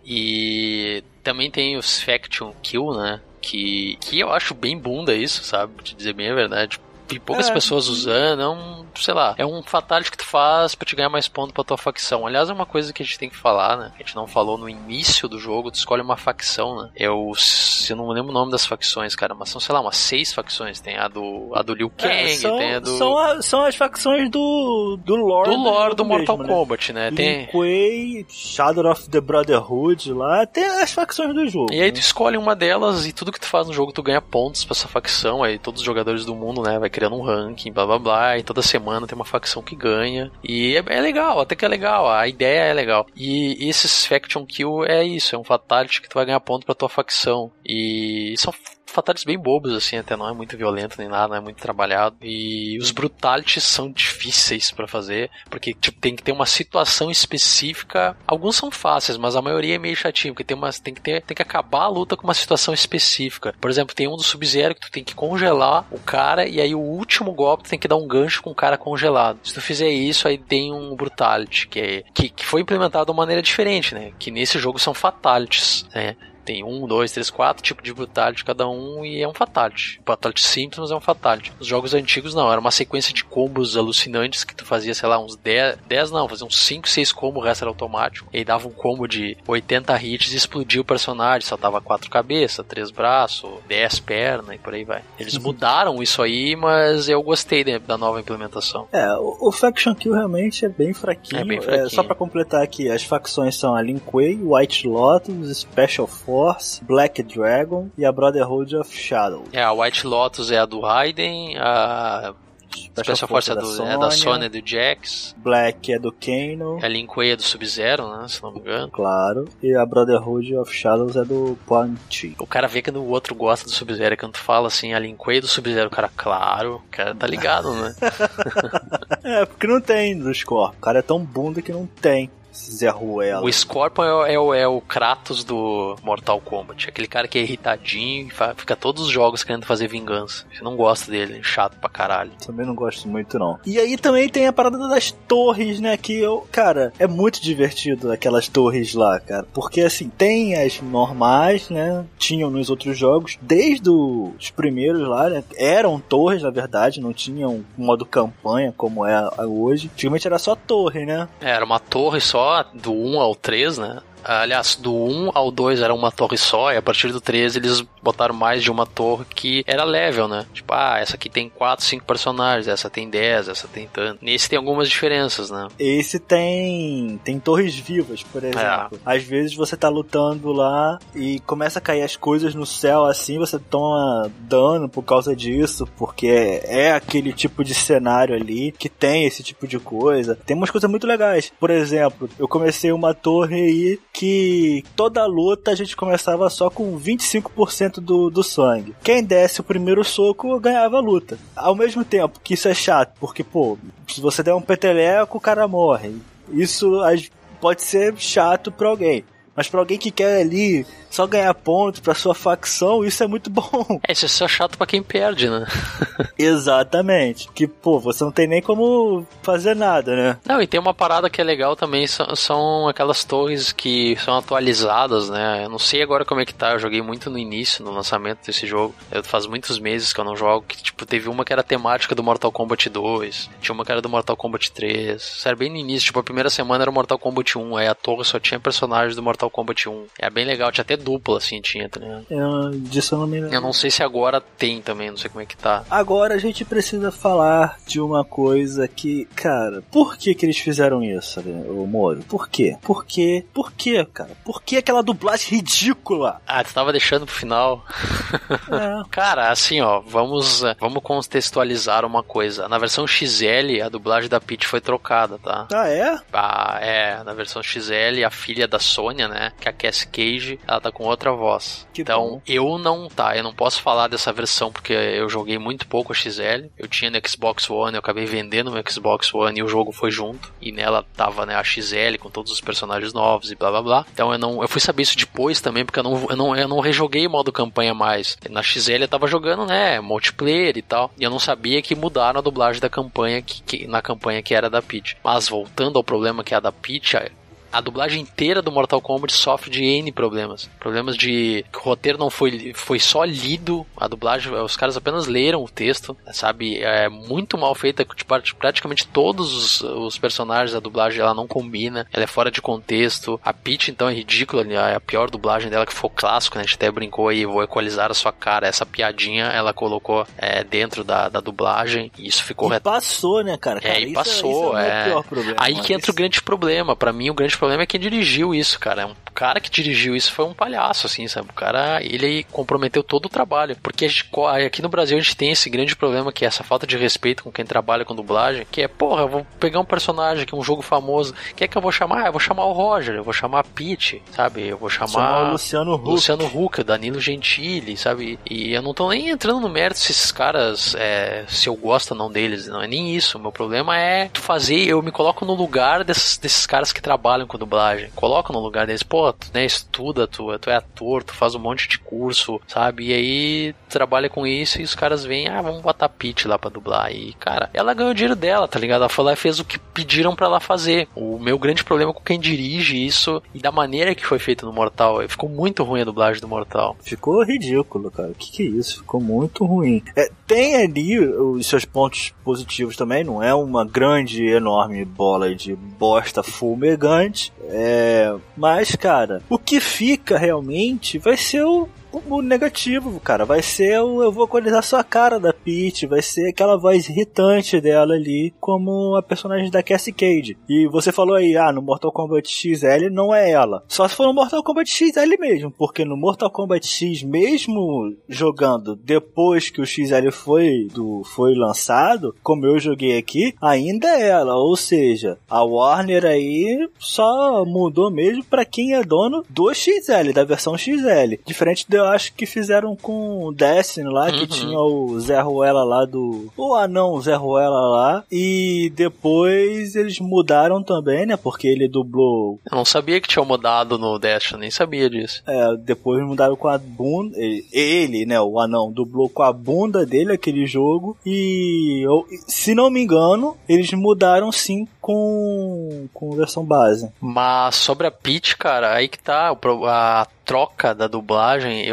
E também tem os Faction Kill, né? Que eu acho bem bunda isso, sabe? Pra te dizer bem a verdade. E poucas pessoas usando, é um fatality que tu faz pra te ganhar mais pontos pra tua facção. Aliás, é uma coisa que a gente tem que falar, né? A gente não falou no início do jogo, tu escolhe uma facção, né? Eu não lembro o nome das facções, cara, mas são, umas 6 facções. Tem a do Liu Kang, tem a do... São as facções do lore. Do lore do Mortal Kombat, né? Tem Kuei, Shadow of the Brotherhood lá, tem as facções do jogo. E aí tu escolhe uma delas e tudo que tu faz no jogo tu ganha pontos pra essa facção. Aí todos os jogadores do mundo, né, vai criando um ranking, blá blá blá, e toda semana tem uma facção que ganha, e é legal, até que é legal, a ideia é legal. E esses Faction Kill é isso, é um fatality que tu vai ganhar ponto pra tua facção, e são fatalities bem bobos, assim, até não é muito violento nem nada, não é muito trabalhado. E os brutalities são difíceis pra fazer, porque tipo, tem que ter uma situação específica. Alguns são fáceis, mas a maioria é meio chatinho, porque tem que acabar a luta com uma situação específica. Por exemplo, tem um do Sub-Zero que tu tem que congelar o cara, e aí o último golpe tu tem que dar um gancho com o cara congelado. Se tu fizer isso, aí tem um brutality, que foi implementado de uma maneira diferente, né? Que nesse jogo são fatalities, né? Tem 1, 2, 3, 4 tipos de brutality cada um e é um fatality. Fatality simples, mas é um fatality. Nos jogos antigos não, era uma sequência de combos alucinantes que tu fazia, sei lá, uns 10 não, fazia uns 5, 6 combos, o resto era automático. E aí dava um combo de 80 hits e explodia o personagem, saltava 4 cabeças, 3 braços, 10 pernas e por aí vai. Eles mudaram isso aí, mas eu gostei da nova implementação. O Faction Kill realmente é bem fraquinho. É bem fraquinho. Só pra completar aqui, as facções são a Lin Kuei, White Lotus, Special Force, Black Dragon e a Brotherhood of Shadow. A White Lotus é a do Raiden, a Special Force é da Sonya e do Jax. Black é do Kano. A Lin Kuei é do Sub-Zero, né? Se não me engano. Claro. E a Brotherhood of Shadows é do Quan Chi. O cara vê que o outro gosta do Sub-Zero. Quando tu fala assim, a Lin Kuei é do Sub-Zero, o cara, claro, o cara tá ligado, né? Porque não tem do Scorpion. O cara é tão bunda que não tem. Zé Ruela. O Scorpion é o Kratos do Mortal Kombat. Aquele cara que é irritadinho e fica todos os jogos querendo fazer vingança. Você não gosta dele, chato pra caralho. Também não gosto muito, não. E aí também tem a parada das torres, né? Que cara, é muito divertido aquelas torres lá, cara. Porque assim, tem as normais, né? Tinham nos outros jogos. Desde os primeiros lá, né? Eram torres, na verdade. Não tinham um modo campanha como é hoje. Antigamente era só torre, né? Era uma torre só. Do 1 ao 3, né? Aliás, do 1 ao 2 era uma torre só, e a partir do 3 eles botaram mais de uma torre que era level, né? Tipo, essa aqui tem 4, 5 personagens, essa tem 10, essa tem tanto. Nesse tem algumas diferenças, né? Esse tem torres vivas, por exemplo. Às vezes você tá lutando lá e começa a cair as coisas no céu assim, você toma dano por causa disso, porque é aquele tipo de cenário ali que tem esse tipo de coisa. Tem umas coisas muito legais. Por exemplo, eu comecei uma torre aí que toda luta a gente começava só com 25% do sangue. Quem desse o primeiro soco ganhava a luta. Ao mesmo tempo que isso é chato, porque, pô, se você der um peteleco, o cara morre. Isso pode ser chato pra alguém. Mas pra alguém que quer ali só ganhar pontos pra sua facção, isso é muito bom. Isso é só chato pra quem perde, né? Exatamente. Que, pô, você não tem nem como fazer nada, né? Não, e tem uma parada que é legal também, são aquelas torres que são atualizadas, né? Eu não sei agora como é que tá, eu joguei muito no início, no lançamento desse jogo. Faz muitos meses que eu não jogo, que tipo, teve uma que era temática do Mortal Kombat 2, tinha uma que era do Mortal Kombat 3. Isso era bem no início, tipo, a primeira semana era o Mortal Kombat 1, aí a torre só tinha personagens do Mortal Kombat 1. É bem legal, tinha até dupla, assim, tinha, tá ligado? Disso eu não me lembro. Eu não sei se agora tem também, não sei como é que tá. Agora a gente precisa falar de uma coisa que, cara, por que eles fizeram isso, o Moro? Por quê? Por quê, cara? Por que aquela dublagem ridícula? Tu tava deixando pro final. Cara, assim, ó, vamos contextualizar uma coisa. Na versão XL, a dublagem da Peach foi trocada, tá? É? Na versão XL, a filha da Sonya, né, que é a Cassie Cage, ela tá com outra voz. Então, eu não posso falar dessa versão porque eu joguei muito pouco a XL. Eu tinha no Xbox One, eu acabei vendendo meu Xbox One e o jogo foi junto. E nela tava, né, a XL com todos os personagens novos e blá blá blá. Então eu fui saber isso depois também, porque eu não rejoguei o modo campanha mais. Na XL eu tava jogando, né, multiplayer e tal. E eu não sabia que mudaram a dublagem da campanha na campanha que era da Peach. Mas voltando ao problema que é a da Peach, a dublagem inteira do Mortal Kombat sofre de N problemas. Problemas de que o roteiro não foi só lido, a dublagem, os caras apenas leram o texto, sabe? É muito mal feita, praticamente todos os personagens, a dublagem ela não combina, ela é fora de contexto. A Peach então é ridícula, é a pior dublagem dela, que foi o clássico, né? A gente até brincou aí, vou equalizar a sua cara. Essa piadinha ela colocou dentro da dublagem e isso ficou... E passou, né, cara? E passou, isso é o pior problema. Aí que entra o grande problema. Pra mim, o grande problema problema é quem dirigiu isso, cara. O cara que dirigiu isso foi um palhaço, assim, sabe? O cara, ele comprometeu todo o trabalho. Porque aqui no Brasil a gente tem esse grande problema, que é essa falta de respeito com quem trabalha com dublagem, que é, porra, eu vou pegar um personagem que é um jogo famoso, quem é que eu vou chamar? Eu vou chamar o Roger, eu vou chamar a Peach, sabe? Eu vou chamar o Luciano Huck, o Danilo Gentili, sabe? E eu não tô nem entrando no mérito se esses caras, se eu gosto ou não deles, não é nem isso. O meu problema é eu me coloco no lugar desses caras que trabalham com dublagem. Coloco no lugar deles, pô, tu, né, estuda, tu é ator, tu faz um monte de curso, sabe? E aí trabalha com isso e os caras vêm, vamos botar a Peach lá pra dublar. E, cara, ela ganhou o dinheiro dela, tá ligado? Ela foi lá e fez o que pediram pra ela fazer. O meu grande problema é com quem dirige isso e da maneira que foi feito no Mortal. Ficou muito ruim a dublagem do Mortal. Ficou ridículo, cara. O que é isso? Ficou muito ruim. Tem ali os seus pontos positivos também, não é uma grande, enorme bola de bosta fumegante. Mas, cara, o que fica realmente vai ser o negativo, cara. Vai ser eu vou equalizar sua cara da Peach, vai ser aquela voz irritante dela ali, como a personagem da Cassie Cage. E você falou aí, no Mortal Kombat XL não é ela. Só se for no Mortal Kombat XL mesmo, porque no Mortal Kombat X, mesmo jogando depois que o XL foi lançado, como eu joguei aqui, ainda é ela. Ou seja, a Warner aí só mudou mesmo pra quem é dono do XL, da versão XL. Diferente eu acho que fizeram com o Destiny lá, que tinha o Zé Ruela lá o anão Zé Ruela lá, e depois eles mudaram também, né, porque ele dublou... Eu não sabia que tinha mudado no Destiny, nem sabia disso. Depois mudaram com a bunda, ele, né, o anão, dublou com a bunda dele aquele jogo, e se não me engano, eles mudaram sim com versão base. Mas sobre a Peach, cara, aí que tá a troca da dublagem,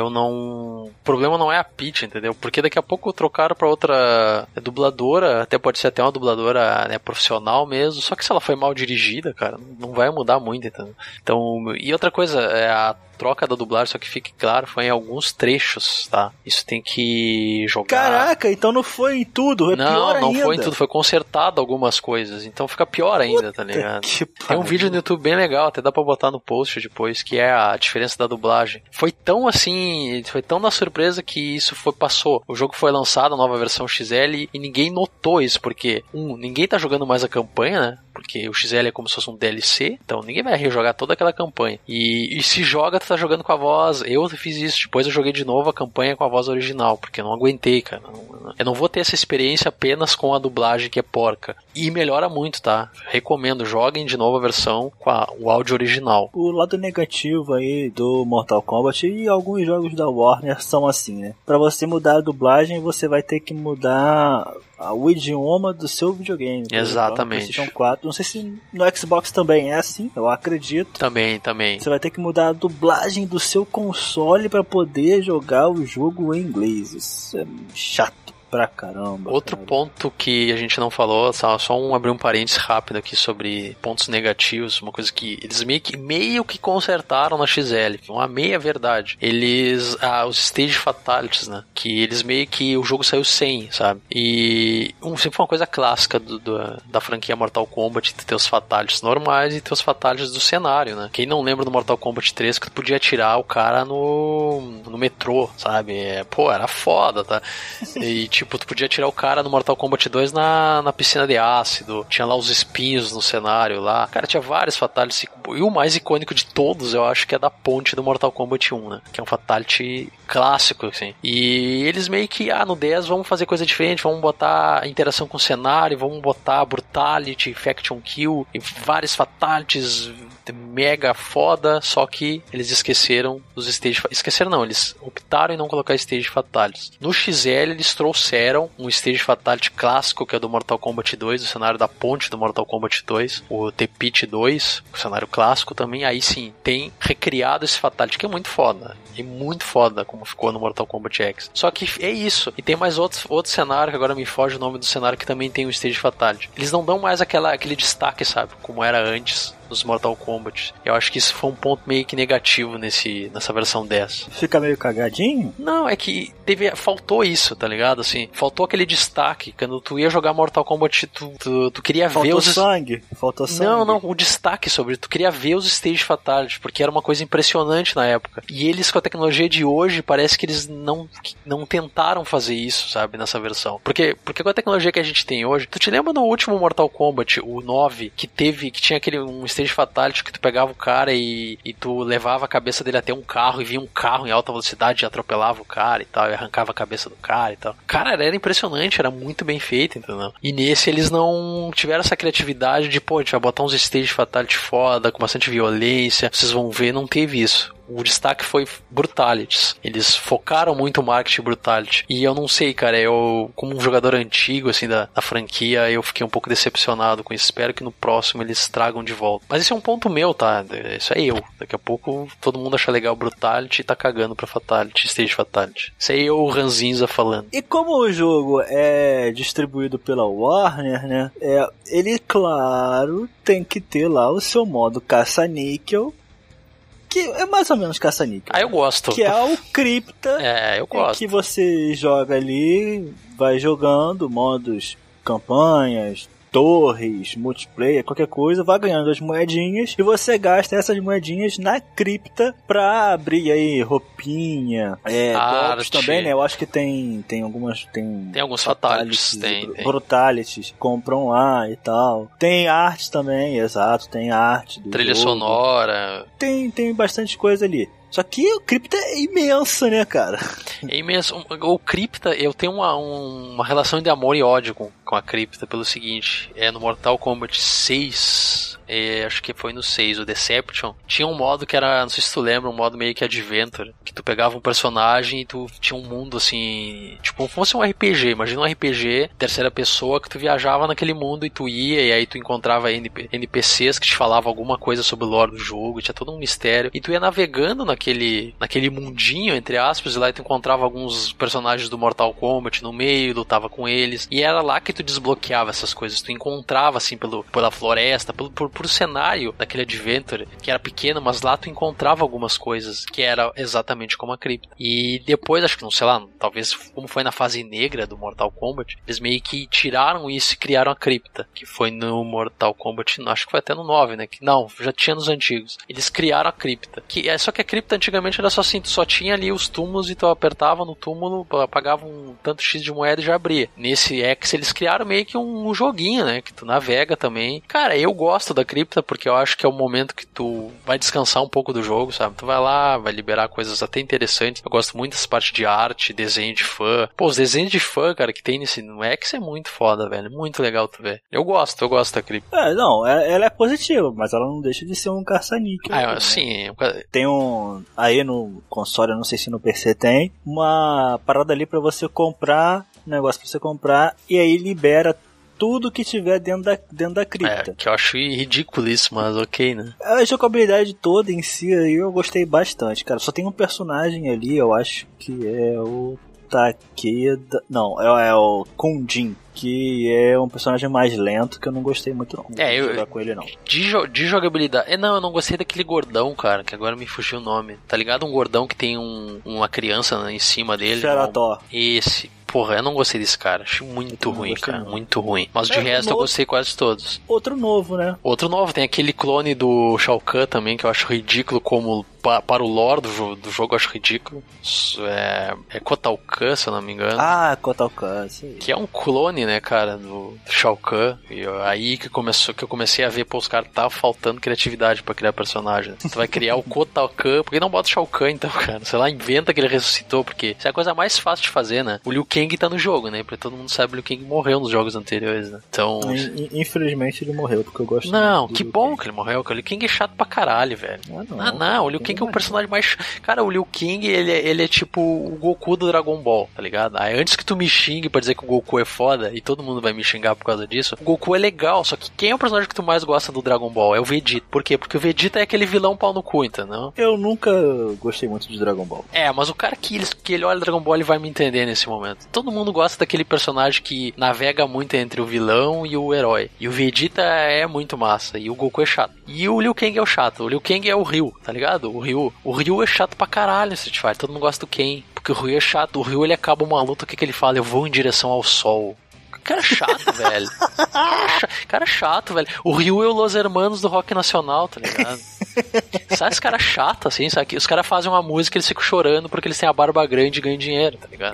o problema não é a Peach, entendeu? Porque daqui a pouco trocaram pra outra dubladora, até pode ser até uma dubladora, né, profissional mesmo, só que se ela foi mal dirigida, cara, não vai mudar muito, entendeu? Então, e outra coisa, a troca da dublagem, só que fique claro, foi em alguns trechos, tá? Isso tem que jogar... Caraca, então não foi em tudo, pior ainda. Não foi em tudo, foi consertado algumas coisas, então fica pior ainda, tá ligado? Tem um vídeo no YouTube bem legal, até dá pra botar no post depois, que é a diferença da dublagem. Foi tão assim, foi tão na surpresa que isso passou. O jogo foi lançado, a nova versão XL, e ninguém notou isso, porque, ninguém tá jogando mais a campanha, né? Porque o XL é como se fosse um DLC, então ninguém vai rejogar toda aquela campanha. E se joga, tu tá jogando com a voz. Eu fiz isso, depois eu joguei de novo a campanha com a voz original, porque eu não aguentei, cara. Eu não vou ter essa experiência apenas com a dublagem que é porca. E melhora muito, tá? Recomendo, joguem de novo a versão com o áudio original. O lado negativo aí do Mortal Kombat e alguns jogos da Warner são assim, né? Pra você mudar a dublagem, você vai ter que mudar o idioma do seu videogame. Exatamente. PlayStation 4. Não sei se no Xbox também é assim, eu acredito. Também. Você vai ter que mudar a dublagem do seu console pra poder jogar o jogo em inglês. Isso é chato pra caramba. Outro ponto que a gente não falou, só abrir um parênteses rápido aqui sobre pontos negativos, uma coisa que eles meio que consertaram na XL, uma meia verdade. Eles, os stage fatalities, né, que eles meio que o jogo saiu sem, sabe? E sempre foi uma coisa clássica da franquia Mortal Kombat, ter os fatalities normais e ter os fatalities do cenário, né? Quem não lembra do Mortal Kombat 3 que tu podia atirar o cara no metrô, sabe? Era foda, tá? E tipo, tu podia tirar o cara no Mortal Kombat 2 na piscina de ácido, tinha lá os espinhos no cenário lá, cara, tinha vários fatalities, e o mais icônico de todos, eu acho que é da ponte do Mortal Kombat 1, né, que é um fatality clássico, assim, e eles meio que, no 10 vamos fazer coisa diferente, vamos botar interação com o cenário, vamos botar brutality, faction kill, e vários fatalities mega foda, só que eles esqueceram dos stage... Esqueceram não, eles optaram em não colocar stage fatalities. No XL eles trouxeram um stage fatality clássico, que é do Mortal Kombat 2, o cenário da ponte do Mortal Kombat 2, o The-Pit 2, o cenário clássico também, aí sim, tem recriado esse fatality, que é muito foda, e muito foda como ficou no Mortal Kombat X. Só que é isso, e tem mais outro cenário, que agora me foge o nome do cenário, que também tem o stage fatality. Eles não dão mais aquele destaque, sabe, como era antes. nos Mortal Kombat. Eu acho que isso foi um ponto meio que negativo nessa versão 10. Fica meio cagadinho? Não, é que faltou isso, tá ligado? Assim, faltou aquele destaque. Quando tu ia jogar Mortal Kombat, tu queria ver os... Faltou sangue. Não, o destaque sobre... Tu queria ver os Stage Fatality, porque era uma coisa impressionante na época. E eles, com a tecnologia de hoje, parece que eles não tentaram fazer isso, sabe? Nessa versão. Porque com a tecnologia que a gente tem hoje... Tu te lembra no último Mortal Kombat, o 9, que tinha um Stage Fatality que tu pegava o cara e tu levava a cabeça dele até um carro e vinha um carro em alta velocidade e atropelava o cara e tal, e arrancava a cabeça do cara e tal. Cara, era impressionante, era muito bem feito, entendeu? E nesse eles não tiveram essa criatividade de, pô, a gente vai botar uns Stage Fatality foda, com bastante violência, vocês vão ver, não teve isso. O destaque foi Brutalities. Eles focaram muito o marketing Brutality. E eu não sei, cara, eu, como um jogador antigo, assim, da franquia, eu fiquei um pouco decepcionado com isso. Espero que no próximo eles tragam de volta. Mas esse é um ponto meu, tá? Isso é eu. Daqui a pouco todo mundo acha legal Brutality e tá cagando pra Fatality, Stage Fatality. Isso é eu, o Ranzinza, falando. E como o jogo é distribuído pela Warner, né? Ele, claro, tem que ter lá o seu modo caça-níquel, que é mais ou menos caça-níquel. Eu gosto. Que é o Cripta. Eu gosto. Que você joga ali, vai jogando modos, campanhas, torres, multiplayer, qualquer coisa, vai ganhando as moedinhas e você gasta essas moedinhas na cripta pra abrir aí roupinha, golpes também, né? Eu acho que tem algumas... Tem alguns fatalities, tem. Brutalities, compram lá e tal. Tem arte também, exato, tem arte do trilha jogo. Sonora. Tem bastante coisa ali. Só que o Cripta é imenso, né, cara? É imenso. O Cripta, eu tenho uma relação de amor e ódio com a Cripta pelo seguinte. No Mortal Kombat 6, acho que foi no 6, o Deception, tinha um modo que era, não sei se tu lembra, um modo meio que Adventure, que tu pegava um personagem e tu tinha um mundo assim, tipo, como se fosse um RPG. Imagina um RPG, terceira pessoa, que tu viajava naquele mundo e tu ia, e aí tu encontrava NPCs que te falavam alguma coisa sobre o lore do jogo, tinha todo um mistério, e tu ia navegando naquele mundinho, entre aspas, e lá tu encontrava alguns personagens do Mortal Kombat no meio, lutava com eles, e era lá que tu desbloqueava essas coisas, tu encontrava assim pela floresta, por cenário daquele Adventure, que era pequeno, mas lá tu encontrava algumas coisas que era exatamente como a cripta. E depois, acho que não sei lá, talvez como foi na fase negra do Mortal Kombat, eles meio que tiraram isso e criaram a cripta, que foi no Mortal Kombat, acho que foi até no 9, né? Não, já tinha nos antigos. Eles criaram a cripta. Só que a cripta antigamente era só assim, tu só tinha ali os túmulos e tu apertava no túmulo, pagava um tanto X de moeda e já abria. Nesse X eles criaram meio que um joguinho, né? Que tu navega também. Cara, eu gosto da cripta porque eu acho que é o momento que tu vai descansar um pouco do jogo, sabe? Tu vai lá, vai liberar coisas até interessantes. Eu gosto muito dessa parte de arte, desenho de fã. Pô, os desenhos de fã, cara, que tem no X é muito foda, velho. Muito legal tu ver. Eu gosto da cripta. Ela é positiva, mas ela não deixa de ser um caça-níquel. Sim. Tem aí no console, eu não sei se no PC tem, uma parada ali pra você comprar, um negócio pra você comprar, e aí libera tudo que tiver dentro da cripta. Que eu acho ridículo isso, mas ok, né? A jogabilidade toda em si, aí eu gostei bastante, cara. Só tem um personagem ali, eu acho que é o Takeda... Não, é o Kundin, que é um personagem mais lento, que eu não gostei muito não. Eu jogar com ele não. De jogabilidade... eu não gostei daquele gordão, cara, que agora me fugiu o nome. Tá ligado? Um gordão que tem uma criança em cima dele. Xerator. Esse... Porra, eu não gostei desse cara. Achei muito ruim, cara. Não. Muito ruim. Mas de resto eu gostei quase todos. Outro novo, né? Outro novo. Tem aquele clone do Shao Kahn também, que eu acho ridículo como... Para o lore do jogo eu acho ridículo. É Kotal Kahn, se eu não me engano. Kotal Kahn, sim. Que é um clone, né, cara, do Shao Kahn. E aí que eu comecei a ver, os caras tá faltando criatividade pra criar personagem. Tu vai criar o Kotal Kahn, por que não bota o Shao Kahn então, cara? Sei lá, inventa que ele ressuscitou, porque isso é a coisa mais fácil de fazer, né? O Liu Kang tá no jogo, né? Porque todo mundo sabe que o Liu Kang morreu nos jogos anteriores, né? Então... Infelizmente ele morreu, porque eu gosto Não, que bom que ele morreu, porque o Liu Kang é chato pra caralho, velho. Não, o Liu Kang Kang é o personagem mais... Cara, o Liu Kang, ele é tipo o Goku do Dragon Ball, tá ligado? Aí antes que tu me xingue pra dizer que o Goku é foda, e todo mundo vai me xingar por causa disso, o Goku é legal, só que quem é o personagem que tu mais gosta do Dragon Ball? É o Vegeta. Por quê? Porque o Vegeta é aquele vilão pau no cu, entendeu? Eu nunca gostei muito de Dragon Ball. Mas o cara que ele olha Dragon Ball, ele vai me entender nesse momento. Todo mundo gosta daquele personagem que navega muito entre o vilão e o herói. E o Vegeta é muito massa, e o Goku é chato. E o Liu Kang é o chato. O Liu Kang é o Ryu, tá ligado? O Ryu é chato pra caralho no Street Fighter. Todo mundo gosta do Ken, porque o Ryu é chato. O Ryu, ele acaba uma luta, o que ele fala? Eu vou em direção ao sol. Cara chato, velho. Cara chato, velho. O Ryu é o Los Hermanos do rock nacional, tá ligado? Sabe esse cara chato, assim, sabe? Os caras fazem uma música e eles ficam chorando porque eles têm a barba grande e ganham dinheiro, tá ligado?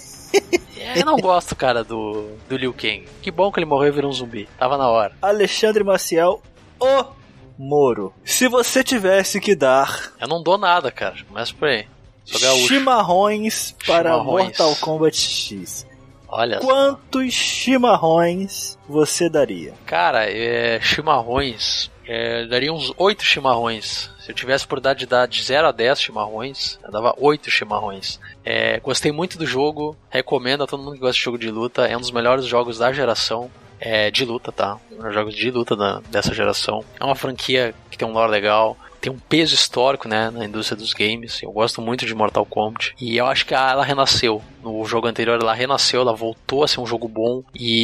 Eu não gosto, cara, do Liu Kang. Que bom que ele morreu e virou um zumbi. Tava na hora. Alexandre Maciel, o Moro. Se você tivesse que dar... Eu não dou nada, cara. Começa por aí. Sou gaúcho. Chimarrões para Mortal Kombat X. Olha quantos chimarrões você daria? Cara, chimarrões... daria uns 8 chimarrões. Se eu tivesse por dar de 0 a 10 chimarrões, eu dava 8 chimarrões. Gostei muito do jogo, recomendo a todo mundo que gosta de jogo de luta. É um dos melhores jogos da geração. De luta, tá? Jogos de luta dessa geração. É uma franquia que tem um lore legal, tem um peso histórico, né, na indústria dos games. Eu gosto muito de Mortal Kombat. E eu acho que ela renasceu. No jogo anterior ela renasceu, ela voltou a ser um jogo bom.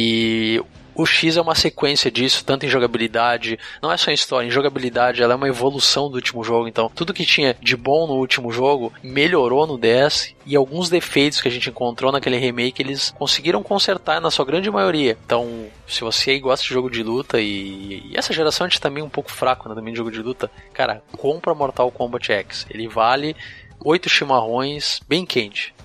E o X é uma sequência disso, tanto em jogabilidade, não é só em história, em jogabilidade ela é uma evolução do último jogo. Então tudo que tinha de bom no último jogo melhorou no 10, e alguns defeitos que a gente encontrou naquele remake eles conseguiram consertar na sua grande maioria. Então se você aí gosta de jogo de luta, e essa geração a gente também é um pouco fraco, né, também de jogo de luta, cara, compra Mortal Kombat X, ele vale 8 chimarrões bem quente.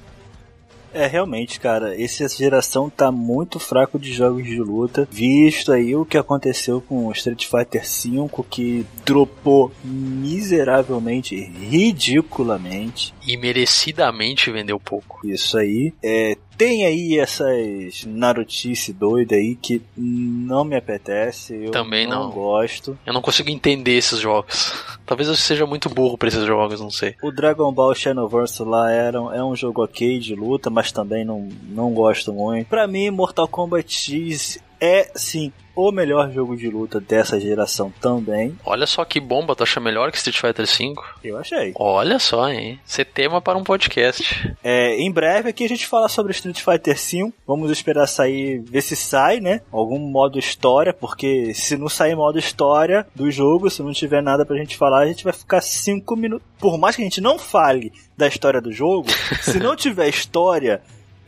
Realmente, cara, essa geração tá muito fraco de jogos de luta, visto aí o que aconteceu com o Street Fighter V, que dropou miseravelmente, ridiculamente. E merecidamente vendeu pouco. Isso aí. Tem aí essas narutice doida aí que não me apetece, eu também não gosto. Eu não consigo entender esses jogos. Talvez eu seja muito burro pra esses jogos, não sei. O Dragon Ball Xenoverse lá é um jogo ok de luta, mas também não gosto muito. Pra mim, Mortal Kombat X é, sim, o melhor jogo de luta dessa geração também. Olha só que bomba, tu acha melhor que Street Fighter V? Eu achei. Olha só, hein? Você tema para um podcast. Em breve aqui a gente fala sobre Street Fighter V. Vamos esperar sair, ver se sai, né? Algum modo história, porque se não sair modo história do jogo, se não tiver nada pra gente falar, a gente vai ficar 5 minutos. Por mais que a gente não fale da história do jogo, se não tiver história...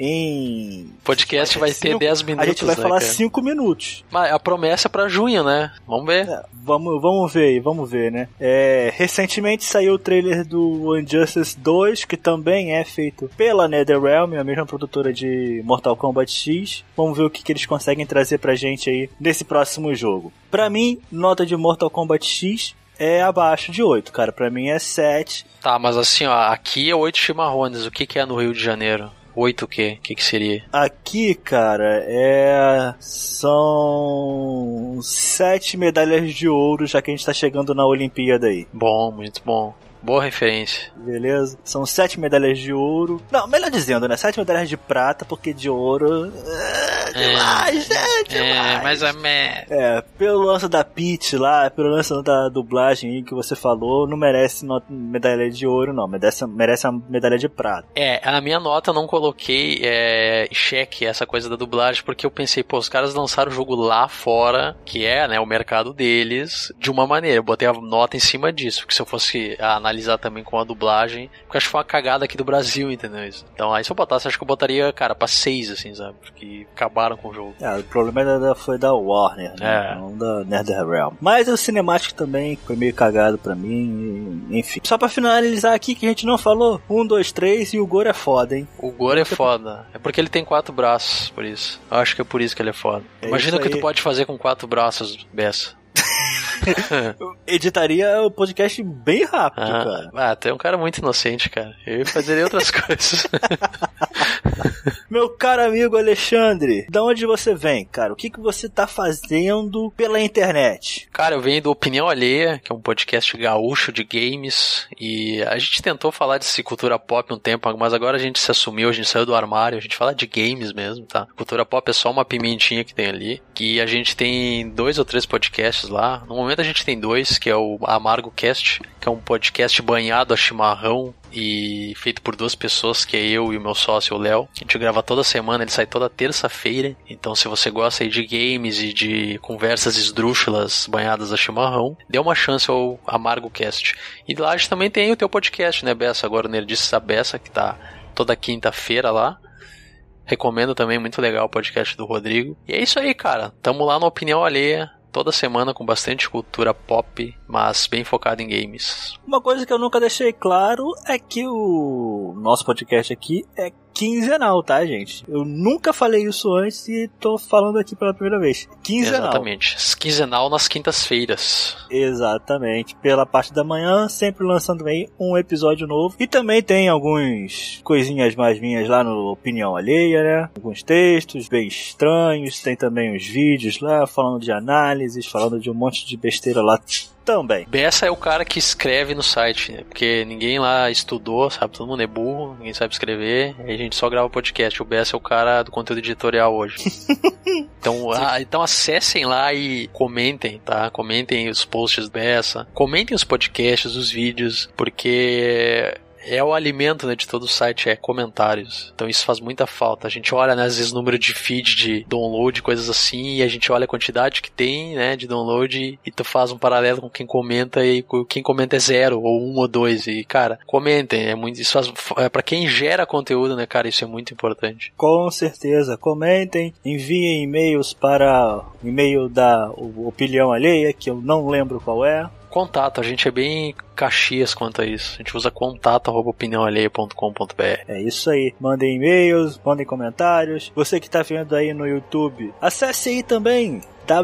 podcast vai ter 10 minutos. A gente vai falar 5 minutos. Mas a promessa é pra junho, né? Vamos ver. Vamos ver, né? Recentemente saiu o trailer do Injustice 2, que também é feito pela NetherRealm, a mesma produtora de Mortal Kombat X. Vamos ver o que eles conseguem trazer pra gente aí nesse próximo jogo. Pra mim, nota de Mortal Kombat X é abaixo de 8, cara. Pra mim é 7. Tá, mas assim, ó, aqui é 8 chimarrones. O que é no Rio de Janeiro? 8 o quê? O que seria? Aqui, cara, são 7 medalhas de ouro, já que a gente tá chegando na Olimpíada aí. Bom, muito bom. Boa referência. Beleza? São 7 medalhas de ouro. Não, melhor dizendo, né? 7 medalhas de prata, porque de ouro... demais, demais. Mais ou menos. Pelo lance da Peach lá, pelo lance da dublagem aí que você falou, não merece medalha de ouro, não. Merece a medalha de prata. A minha nota eu não coloquei em xeque essa coisa da dublagem, porque eu pensei, os caras lançaram o jogo lá fora, que é, né, o mercado deles, de uma maneira. Eu botei a nota em cima disso, porque se eu fosse analisar também com a dublagem, porque acho que foi uma cagada aqui do Brasil, entendeu? Então aí se eu botasse, acho que eu botaria, cara, pra 6, assim, sabe? Porque acabaram com o jogo. O problema foi da Warner, né? Não da NetherRealm. Mas o Cinematic também foi meio cagado pra mim, enfim. Só pra finalizar aqui, que a gente não falou, 1, 2, 3 e o Goro é foda, hein? O Goro é foda. É porque ele tem 4 braços, por isso. Eu acho que é por isso que ele é foda. Imagina o que tu pode fazer com 4 braços, Bessa. Editaria o podcast bem rápido, cara. Tu é um cara muito inocente, cara. Eu fazeria outras coisas. Meu caro amigo Alexandre, da onde você vem, cara? O que você tá fazendo pela internet? Cara, eu venho do Opinião Alheia, que é um podcast gaúcho de games, e a gente tentou falar de cultura pop um tempo, mas agora a gente se assumiu, a gente saiu do armário, a gente fala de games mesmo, tá? Cultura pop é só uma pimentinha que tem ali, que a gente tem 2 ou 3 podcasts lá. No momento a gente tem 2, que é o Amargo Cast, que é um podcast banhado a chimarrão e feito por 2 pessoas, que é eu e o meu sócio, o Léo. A gente grava toda semana, ele sai toda terça-feira. Então, se você gosta aí de games e de conversas esdrúxulas banhadas a chimarrão, dê uma chance ao Amargo Cast. E lá a gente também tem o teu podcast, né, Bessa? Agora o Nerdices a Beça, que tá toda quinta-feira lá. Recomendo também, muito legal o podcast do Rodrigo. E é isso aí, cara. Tamo lá na Opinião Alheia, toda semana com bastante cultura pop, mas bem focado em games. Uma coisa que eu nunca deixei claro é que o nosso podcast aqui é quinzenal, tá, gente? Eu nunca falei isso antes e tô falando aqui pela primeira vez. Quinzenal. Exatamente. Quinzenal nas quintas-feiras. Exatamente. Pela parte da manhã, sempre lançando aí um episódio novo. E também tem algumas coisinhas mais minhas lá no Opinião Alheia, né? Alguns textos bem estranhos. Tem também uns vídeos lá falando de análises, falando de um monte de besteira lá também. Bessa é o cara que escreve no site, né? Porque ninguém lá estudou, sabe? Todo mundo é burro, ninguém sabe escrever, e a gente só grava podcast. O Bessa é o cara do conteúdo editorial hoje. Então acessem lá e comentem, tá? Comentem os posts do Bessa, comentem os podcasts, os vídeos, porque é o alimento, né, de todo o site, é comentários. Então isso faz muita falta. A gente olha, né, às vezes, o número de feed, de download, coisas assim, e a gente olha a quantidade que tem, né, de download, e tu faz um paralelo com quem comenta, e quem comenta é 0, ou 1 ou 2. E, cara, comentem. Isso faz, pra quem gera conteúdo, né, cara, isso é muito importante. Com certeza. Comentem, enviem e-mails para o e-mail da Opinião Alheia, que eu não lembro qual é. Contato, a gente é bem Caxias quanto a isso. A gente usa contato@opiniãoalheia.com.br. É isso aí. Mandem e-mails, mandem comentários. Você que está vendo aí no YouTube, acesse aí também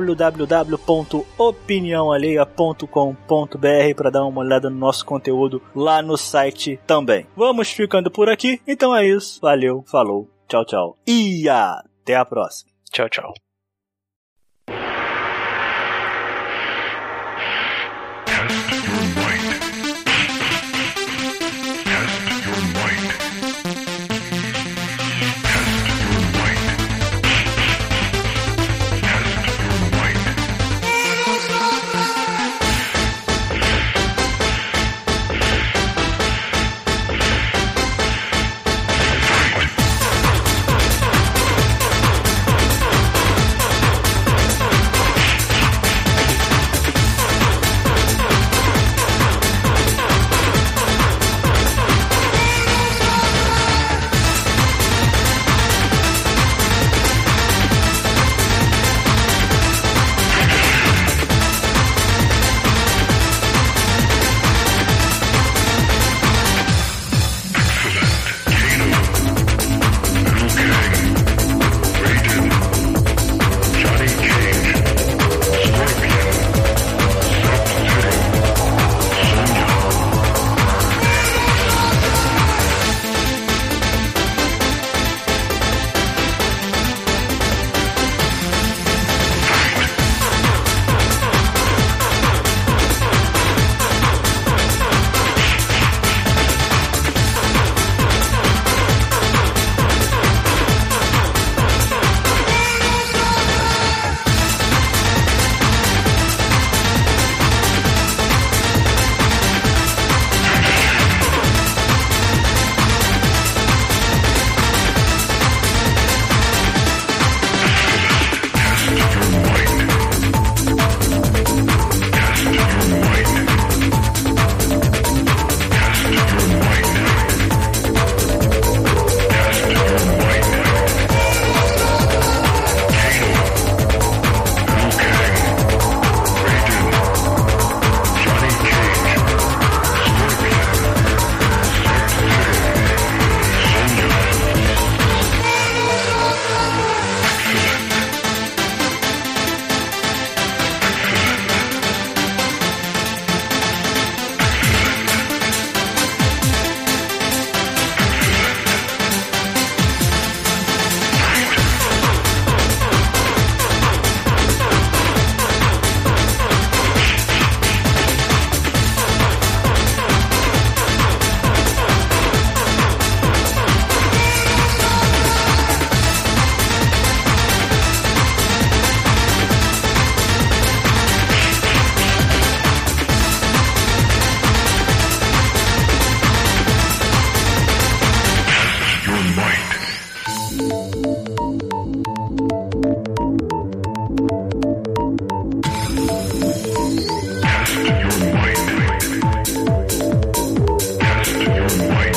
www.opiniãoalheia.com.br para dar uma olhada no nosso conteúdo lá no site também. Vamos ficando por aqui. Então é isso. Valeu, falou, tchau, tchau. E até a próxima. Tchau, tchau. Fight.